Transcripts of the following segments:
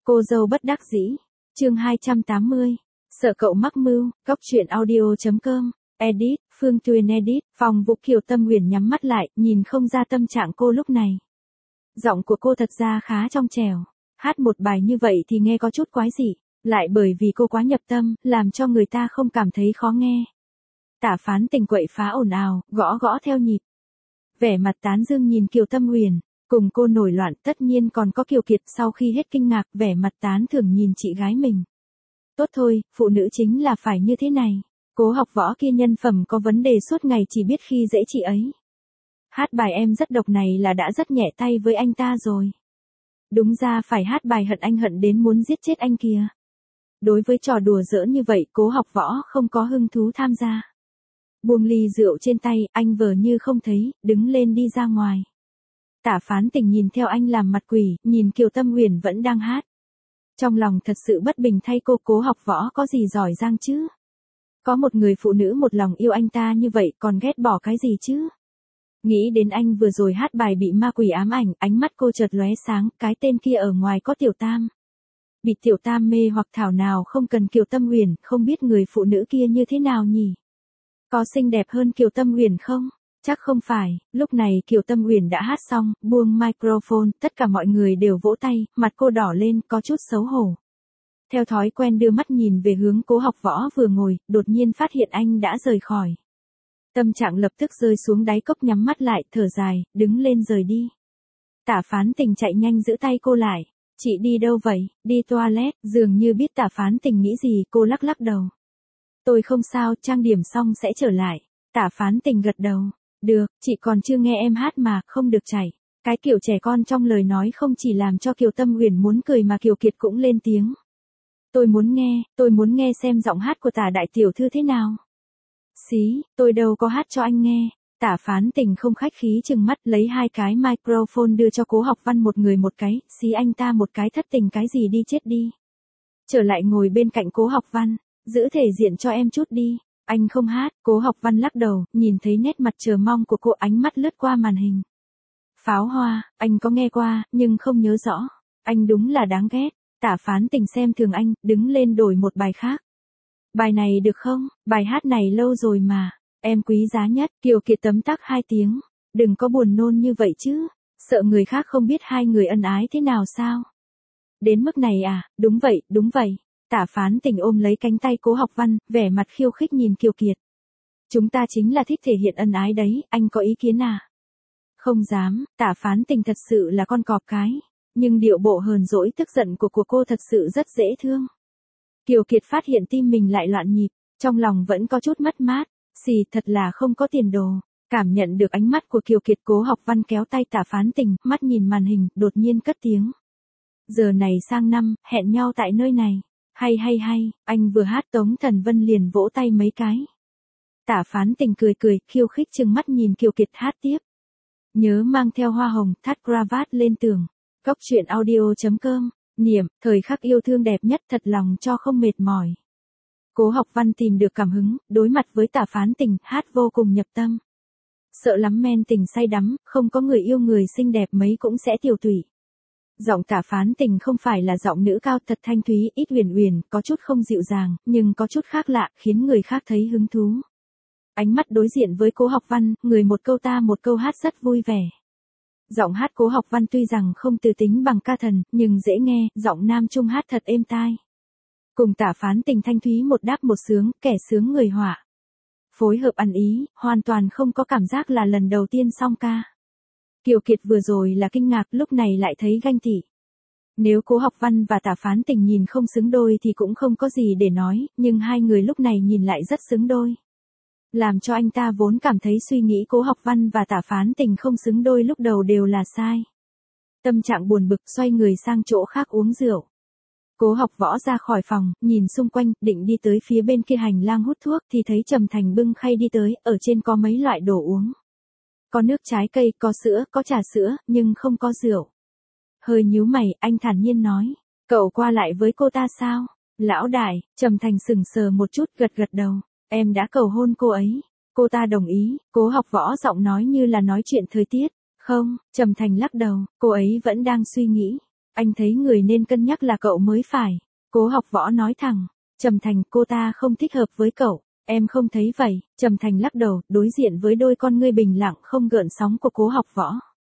Cô dâu bất đắc dĩ. Chương 280. Sợ cậu mắc mưu. Góc truyện audio.com. Edit, Phương Tuyền edit. Phòng Vũ Kiều Tâm Huyền nhắm mắt lại, nhìn không ra tâm trạng cô lúc này. Giọng của cô thật ra khá trong trẻo. Hát một bài như vậy thì nghe có chút quái dị, lại bởi vì cô quá nhập tâm, làm cho người ta không cảm thấy khó nghe. Tả Phán Tình quậy phá ồn ào, gõ gõ theo nhịp. Vẻ mặt tán dương nhìn Kiều Tâm Huyền, cùng cô nổi loạn, tất nhiên còn có Kiều Kiệt sau khi hết kinh ngạc, vẻ mặt tán thưởng nhìn chị gái mình. Tốt thôi, phụ nữ chính là phải như thế này. Cố Học Võ kia nhân phẩm có vấn đề suốt ngày chỉ biết khi dễ chị ấy. Hát bài Em Rất Độc này là đã rất nhẹ tay với anh ta rồi. Đúng ra phải hát bài Hận Anh Hận đến muốn giết chết anh kìa. Đối với trò đùa giỡn như vậy, Cố Học Võ không có hứng thú tham gia. Buông ly rượu trên tay, anh vờ như không thấy, đứng lên đi ra ngoài. Tả Phán Tình nhìn theo anh làm mặt quỷ, nhìn Kiều Tâm Huyền vẫn đang hát. Trong lòng thật sự bất bình thay cô. Cố Học Võ có gì giỏi giang chứ? Có một người phụ nữ một lòng yêu anh ta như vậy còn ghét bỏ cái gì chứ? Nghĩ đến anh vừa rồi hát bài bị ma quỷ ám ảnh, ánh mắt cô chợt lóe sáng, cái tên kia ở ngoài có Tiểu Tam. Bị Tiểu Tam mê hoặc thảo nào không cần Kiều Tâm Huyền, không biết người phụ nữ kia như thế nào nhỉ? Có xinh đẹp hơn Kiều Tâm Huyền không? Chắc không phải. Lúc này Kiều Tâm Huyền đã hát xong, buông microphone, tất cả mọi người đều vỗ tay, mặt cô đỏ lên, có chút xấu hổ. Theo thói quen đưa mắt nhìn về hướng Cố Học Võ vừa ngồi, đột nhiên phát hiện anh đã rời khỏi. Tâm trạng lập tức rơi xuống đáy cốc, nhắm mắt lại, thở dài, đứng lên rời đi. Tả Phán Tình chạy nhanh giữ tay cô lại. Chị đi đâu vậy? Đi toilet. Dường như biết Tả Phán Tình nghĩ gì, cô lắc lắc đầu. Tôi không sao, trang điểm xong sẽ trở lại. Tả Phán Tình gật đầu. Được, chị còn chưa nghe em hát mà, không được chảy. Cái kiểu trẻ con trong lời nói không chỉ làm cho Kiều Tâm Huyền muốn cười mà Kiều Kiệt cũng lên tiếng. Tôi muốn nghe xem giọng hát của Tả đại tiểu thư thế nào. Xí, tôi đâu có hát cho anh nghe. Tả Phán Tình không khách khí trừng mắt, lấy hai cái microphone đưa cho Cố Học Văn một người một cái, xí anh ta một cái, thất tình cái gì đi chết đi. Trở lại ngồi bên cạnh Cố Học Văn, giữ thể diện cho em chút đi. Anh không hát. Cố Học Văn lắc đầu, nhìn thấy nét mặt chờ mong của cô, ánh mắt lướt qua màn hình. Pháo Hoa, anh có nghe qua, nhưng không nhớ rõ. Anh đúng là đáng ghét. Tả Phán Tình xem thường anh, đứng lên đổi một bài khác. Bài này được không? Bài hát này lâu rồi mà. Em quý giá nhất. Kiều Kiệt tấm tắc 2 tiếng. Đừng có buồn nôn như vậy chứ. Sợ người khác không biết hai người ân ái thế nào sao? Đến mức này à? Đúng vậy, đúng vậy. Tả Phán Tình ôm lấy cánh tay Cố Học Văn, vẻ mặt khiêu khích nhìn Kiều Kiệt. Chúng ta chính là thích thể hiện ân ái đấy, anh có ý kiến à? Không dám. Tả Phán Tình thật sự là con cọp cái. Nhưng điệu bộ hờn dỗi tức giận của cô thật sự rất dễ thương. Kiều Kiệt phát hiện tim mình lại loạn nhịp, trong lòng vẫn có chút mất mát, xì thật là không có tiền đồ. Cảm nhận được ánh mắt của Kiều Kiệt, Cố Học Văn kéo tay Tả Phán Tình, mắt nhìn màn hình, đột nhiên cất tiếng. Giờ này sang năm, hẹn nhau tại nơi này. Hay, anh vừa hát Tống Thần Vân liền vỗ tay mấy cái. Tả Phán Tình cười, khiêu khích trừng mắt nhìn Kiều Kiệt hát tiếp. Nhớ mang theo hoa hồng, thắt cravat lên tường. Góc truyện audio.com. Niệm, thời khắc yêu thương đẹp nhất, thật lòng cho không mệt mỏi. Cố Học Văn tìm được cảm hứng, đối mặt với Tả Phán Tình, hát vô cùng nhập tâm. Sợ lắm men tình say đắm, không có người yêu người xinh đẹp mấy cũng sẽ tiểu tụy. Giọng Tả Phán Tình không phải là giọng nữ cao, thật thanh thúy, ít huyền huyền, có chút không dịu dàng, nhưng có chút khác lạ, khiến người khác thấy hứng thú. Ánh mắt đối diện với Cố Học Văn, người một câu ta một câu hát rất vui vẻ. Giọng hát Cố Học Văn tuy rằng không từ tính bằng ca thần, nhưng dễ nghe, giọng nam trung hát thật êm tai. Cùng Tả Phán Tình thanh thúy một đáp một sướng, kẻ sướng người họa. Phối hợp ăn ý, hoàn toàn không có cảm giác là lần đầu tiên song ca. Kiều Kiệt vừa rồi là kinh ngạc, lúc này lại thấy ganh tị. Nếu Cố Học Văn và Tả Phán Tình nhìn không xứng đôi thì cũng không có gì để nói, nhưng hai người lúc này nhìn lại rất xứng đôi. Làm cho anh ta vốn cảm thấy suy nghĩ Cố Học Văn và Tả Phán Tình không xứng đôi lúc đầu đều là sai. Tâm trạng buồn bực, xoay người sang chỗ khác uống rượu. Cố Học Võ ra khỏi phòng, nhìn xung quanh, định đi tới phía bên kia hành lang hút thuốc thì thấy Trầm Thành bưng khay đi tới, ở trên có mấy loại đồ uống. Có nước trái cây, có sữa, có trà sữa, nhưng không có rượu. Hơi nhíu mày, anh thản nhiên nói, cậu qua lại với cô ta sao? Lão đại. Trầm Thành sững sờ một chút, gật đầu. Em đã cầu hôn cô ấy. Cô ta đồng ý. Cố Học Võ giọng nói như là nói chuyện thời tiết. Không. Trầm Thành lắc đầu, cô ấy vẫn đang suy nghĩ. Anh thấy người nên cân nhắc là cậu mới phải. Cố Học Võ nói thẳng. Trầm Thành, cô ta không thích hợp với cậu. Em không thấy vậy. Trầm Thành lắc đầu, đối diện với đôi con ngươi bình lặng không gợn sóng của Cố Học Võ.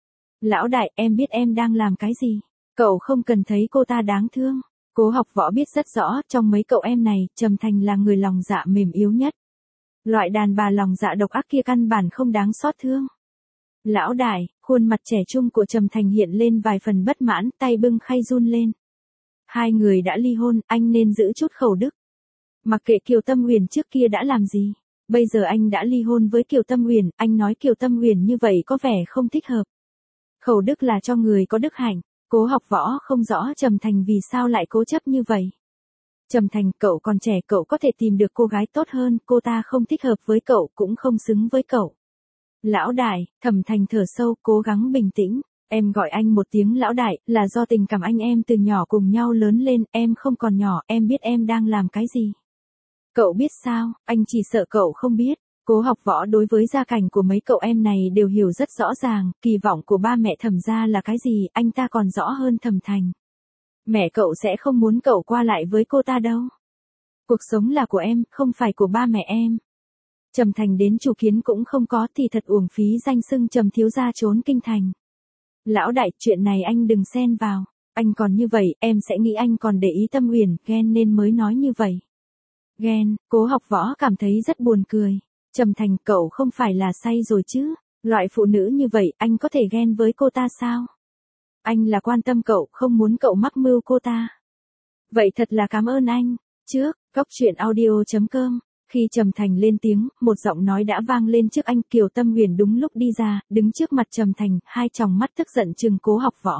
Lão đại, em biết em đang làm cái gì. Cậu không cần thấy cô ta đáng thương. Cố Học Võ biết rất rõ, trong mấy cậu em này, Trầm Thành là người lòng dạ mềm yếu nhất. Loại đàn bà lòng dạ độc ác kia căn bản không đáng xót thương. Lão đại, khuôn mặt trẻ trung của Trầm Thành hiện lên vài phần bất mãn, tay bưng khay run lên. Hai người đã ly hôn, anh nên giữ chút khẩu đức. Mặc kệ Kiều Tâm Huyền trước kia đã làm gì, bây giờ anh đã ly hôn với Kiều Tâm Huyền, anh nói Kiều Tâm Huyền như vậy có vẻ không thích hợp. Khẩu đức là cho người có đức hạnh. Cố Học Võ không rõ Trầm Thành vì sao lại cố chấp như vậy. Trầm Thành, cậu còn trẻ, cậu có thể tìm được cô gái tốt hơn, cô ta không thích hợp với cậu, cũng không xứng với cậu. Lão đại, Thẩm Thành thở sâu, cố gắng bình tĩnh. Em gọi anh một tiếng lão đại, là do tình cảm anh em từ nhỏ cùng nhau lớn lên, em không còn nhỏ, em biết em đang làm cái gì. Cậu biết sao, anh chỉ sợ cậu không biết. Cố Học Võ đối với gia cảnh của mấy cậu em này đều hiểu rất rõ ràng, kỳ vọng của ba mẹ Thẩm gia là cái gì, anh ta còn rõ hơn Thẩm Thành. Mẹ cậu sẽ không muốn cậu qua lại với cô ta đâu. Cuộc sống là của em, không phải của ba mẹ em. Trầm Thành đến chủ kiến cũng không có thì thật uổng phí danh xưng Trầm thiếu gia trốn kinh thành. Lão đại, chuyện này anh đừng xen vào. Anh còn như vậy, em sẽ nghĩ anh còn để ý Tâm Huyền, ghen nên mới nói như vậy. Ghen, Cố Học Võ cảm thấy rất buồn cười. Trầm Thành, cậu không phải là say rồi chứ? Loại phụ nữ như vậy, anh có thể ghen với cô ta sao? Anh là quan tâm cậu, không muốn cậu mắc mưu cô ta. Vậy thật là cảm ơn anh. Trước, Cóc Truyện Audio.com. Khi Trầm Thành lên tiếng, một giọng nói đã vang lên trước anh. Kiều Tâm Huyền đúng lúc đi ra, đứng trước mặt Trầm Thành, hai tròng mắt tức giận trừng Cố Học Võ.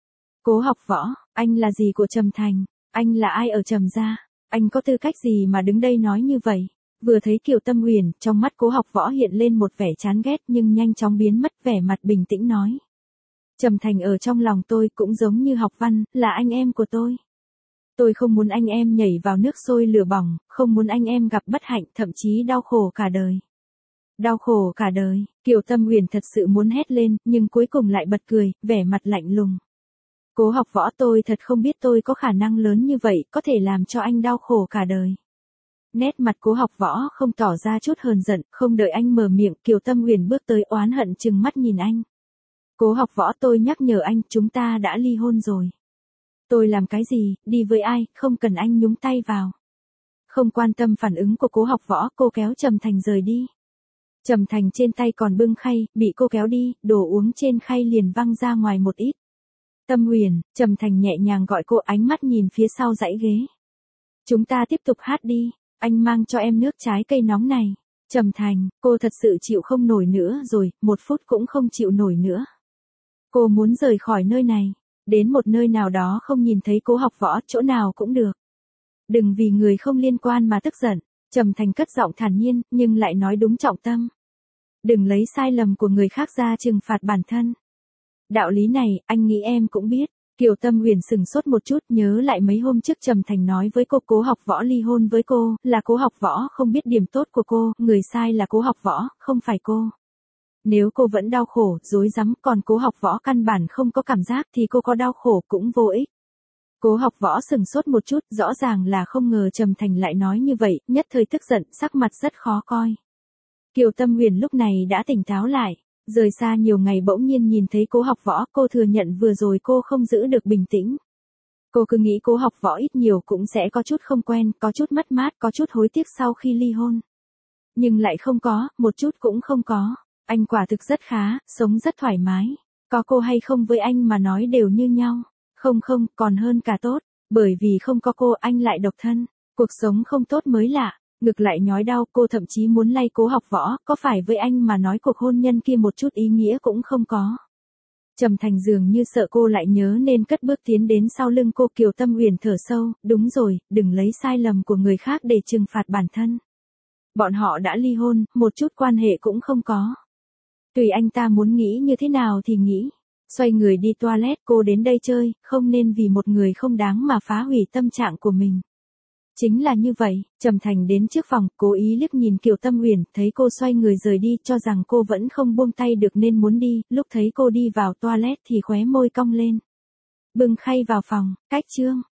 Cố Học Võ, anh là gì của Trầm Thành? Anh là ai ở Trầm gia? Anh có tư cách gì mà đứng đây nói như vậy? Vừa thấy Kiều Tâm Huyền, trong mắt Cố Học Võ hiện lên một vẻ chán ghét nhưng nhanh chóng biến mất, vẻ mặt bình tĩnh nói. Trầm Thành ở trong lòng tôi cũng giống như Học Văn, là anh em của tôi. Tôi không muốn anh em nhảy vào nước sôi lửa bỏng, không muốn anh em gặp bất hạnh, thậm chí đau khổ cả đời. Đau khổ cả đời, Kiều Tâm Huyền thật sự muốn hét lên, nhưng cuối cùng lại bật cười, vẻ mặt lạnh lùng. Cố Học Võ, tôi thật không biết tôi có khả năng lớn như vậy, có thể làm cho anh đau khổ cả đời. Nét mặt Cố Học Võ không tỏ ra chút hờn giận, không đợi anh mở miệng, Kiều Tâm Huyền bước tới oán hận trừng mắt nhìn anh. Cố Học Võ, tôi nhắc nhở anh, chúng ta đã ly hôn rồi. Tôi làm cái gì, đi với ai, không cần anh nhúng tay vào. Không quan tâm phản ứng của Cố Học Võ, cô kéo Trầm Thành rời đi. Trầm Thành trên tay còn bưng khay, bị cô kéo đi, đồ uống trên khay liền văng ra ngoài một ít. Tâm Huyền, Trầm Thành nhẹ nhàng gọi cô, ánh mắt nhìn phía sau dãy ghế. Chúng ta tiếp tục hát đi, anh mang cho em nước trái cây nóng này. Trầm Thành, cô thật sự chịu không nổi nữa rồi, 1 phút cũng không chịu nổi nữa. Cô muốn rời khỏi nơi này, đến một nơi nào đó không nhìn thấy Cố Học Võ, chỗ nào cũng được. Đừng vì người không liên quan mà tức giận. Trầm Thành cất giọng thản nhiên, nhưng lại nói đúng trọng tâm. Đừng lấy sai lầm của người khác ra trừng phạt bản thân. Đạo lý này, anh nghĩ em cũng biết. Kiều Tâm Huyền sừng sốt một chút, nhớ lại mấy hôm trước Trầm Thành nói với cô Cố Học Võ ly hôn với cô, là Cố Học Võ không biết điểm tốt của cô, người sai là Cố Học Võ, không phải cô. Nếu cô vẫn đau khổ, rối rắm, còn Cố Học Võ căn bản không có cảm giác thì cô có đau khổ cũng vô ích. Cố Học Võ sừng sốt một chút, rõ ràng là không ngờ Trầm Thành lại nói như vậy, nhất thời tức giận, sắc mặt rất khó coi. Kiều Tâm Huyền lúc này đã tỉnh táo lại, rời xa nhiều ngày bỗng nhiên nhìn thấy Cố Học Võ, cô thừa nhận vừa rồi cô không giữ được bình tĩnh. Cô cứ nghĩ Cố Học Võ ít nhiều cũng sẽ có chút không quen, có chút mất mát, có chút hối tiếc sau khi ly hôn. Nhưng lại không có, một chút cũng không có. Anh quả thực rất khá, sống rất thoải mái. Có cô hay không với anh mà nói đều như nhau. Không, còn hơn cả tốt. Bởi vì không có cô anh lại độc thân. Cuộc sống không tốt mới lạ. Ngực lại nhói đau, cô thậm chí muốn lay Cố Học Võ, có phải với anh mà nói cuộc hôn nhân kia một chút ý nghĩa cũng không có. Trầm Thành dường như sợ cô lại nhớ nên cất bước tiến đến sau lưng cô. Kiều Tâm Huyền thở sâu, đúng rồi, đừng lấy sai lầm của người khác để trừng phạt bản thân. Bọn họ đã ly hôn, một chút quan hệ cũng không có. Tùy anh ta muốn nghĩ như thế nào thì nghĩ. Xoay người đi toilet, cô đến đây chơi, không nên vì một người không đáng mà phá hủy tâm trạng của mình. Chính là như vậy, Trầm Thành đến trước phòng, cố ý liếc nhìn Kiều Tâm Huyền, thấy cô xoay người rời đi, cho rằng cô vẫn không buông tay được nên muốn đi, lúc thấy cô đi vào toilet thì khóe môi cong lên. Bưng khay vào phòng, cách Trương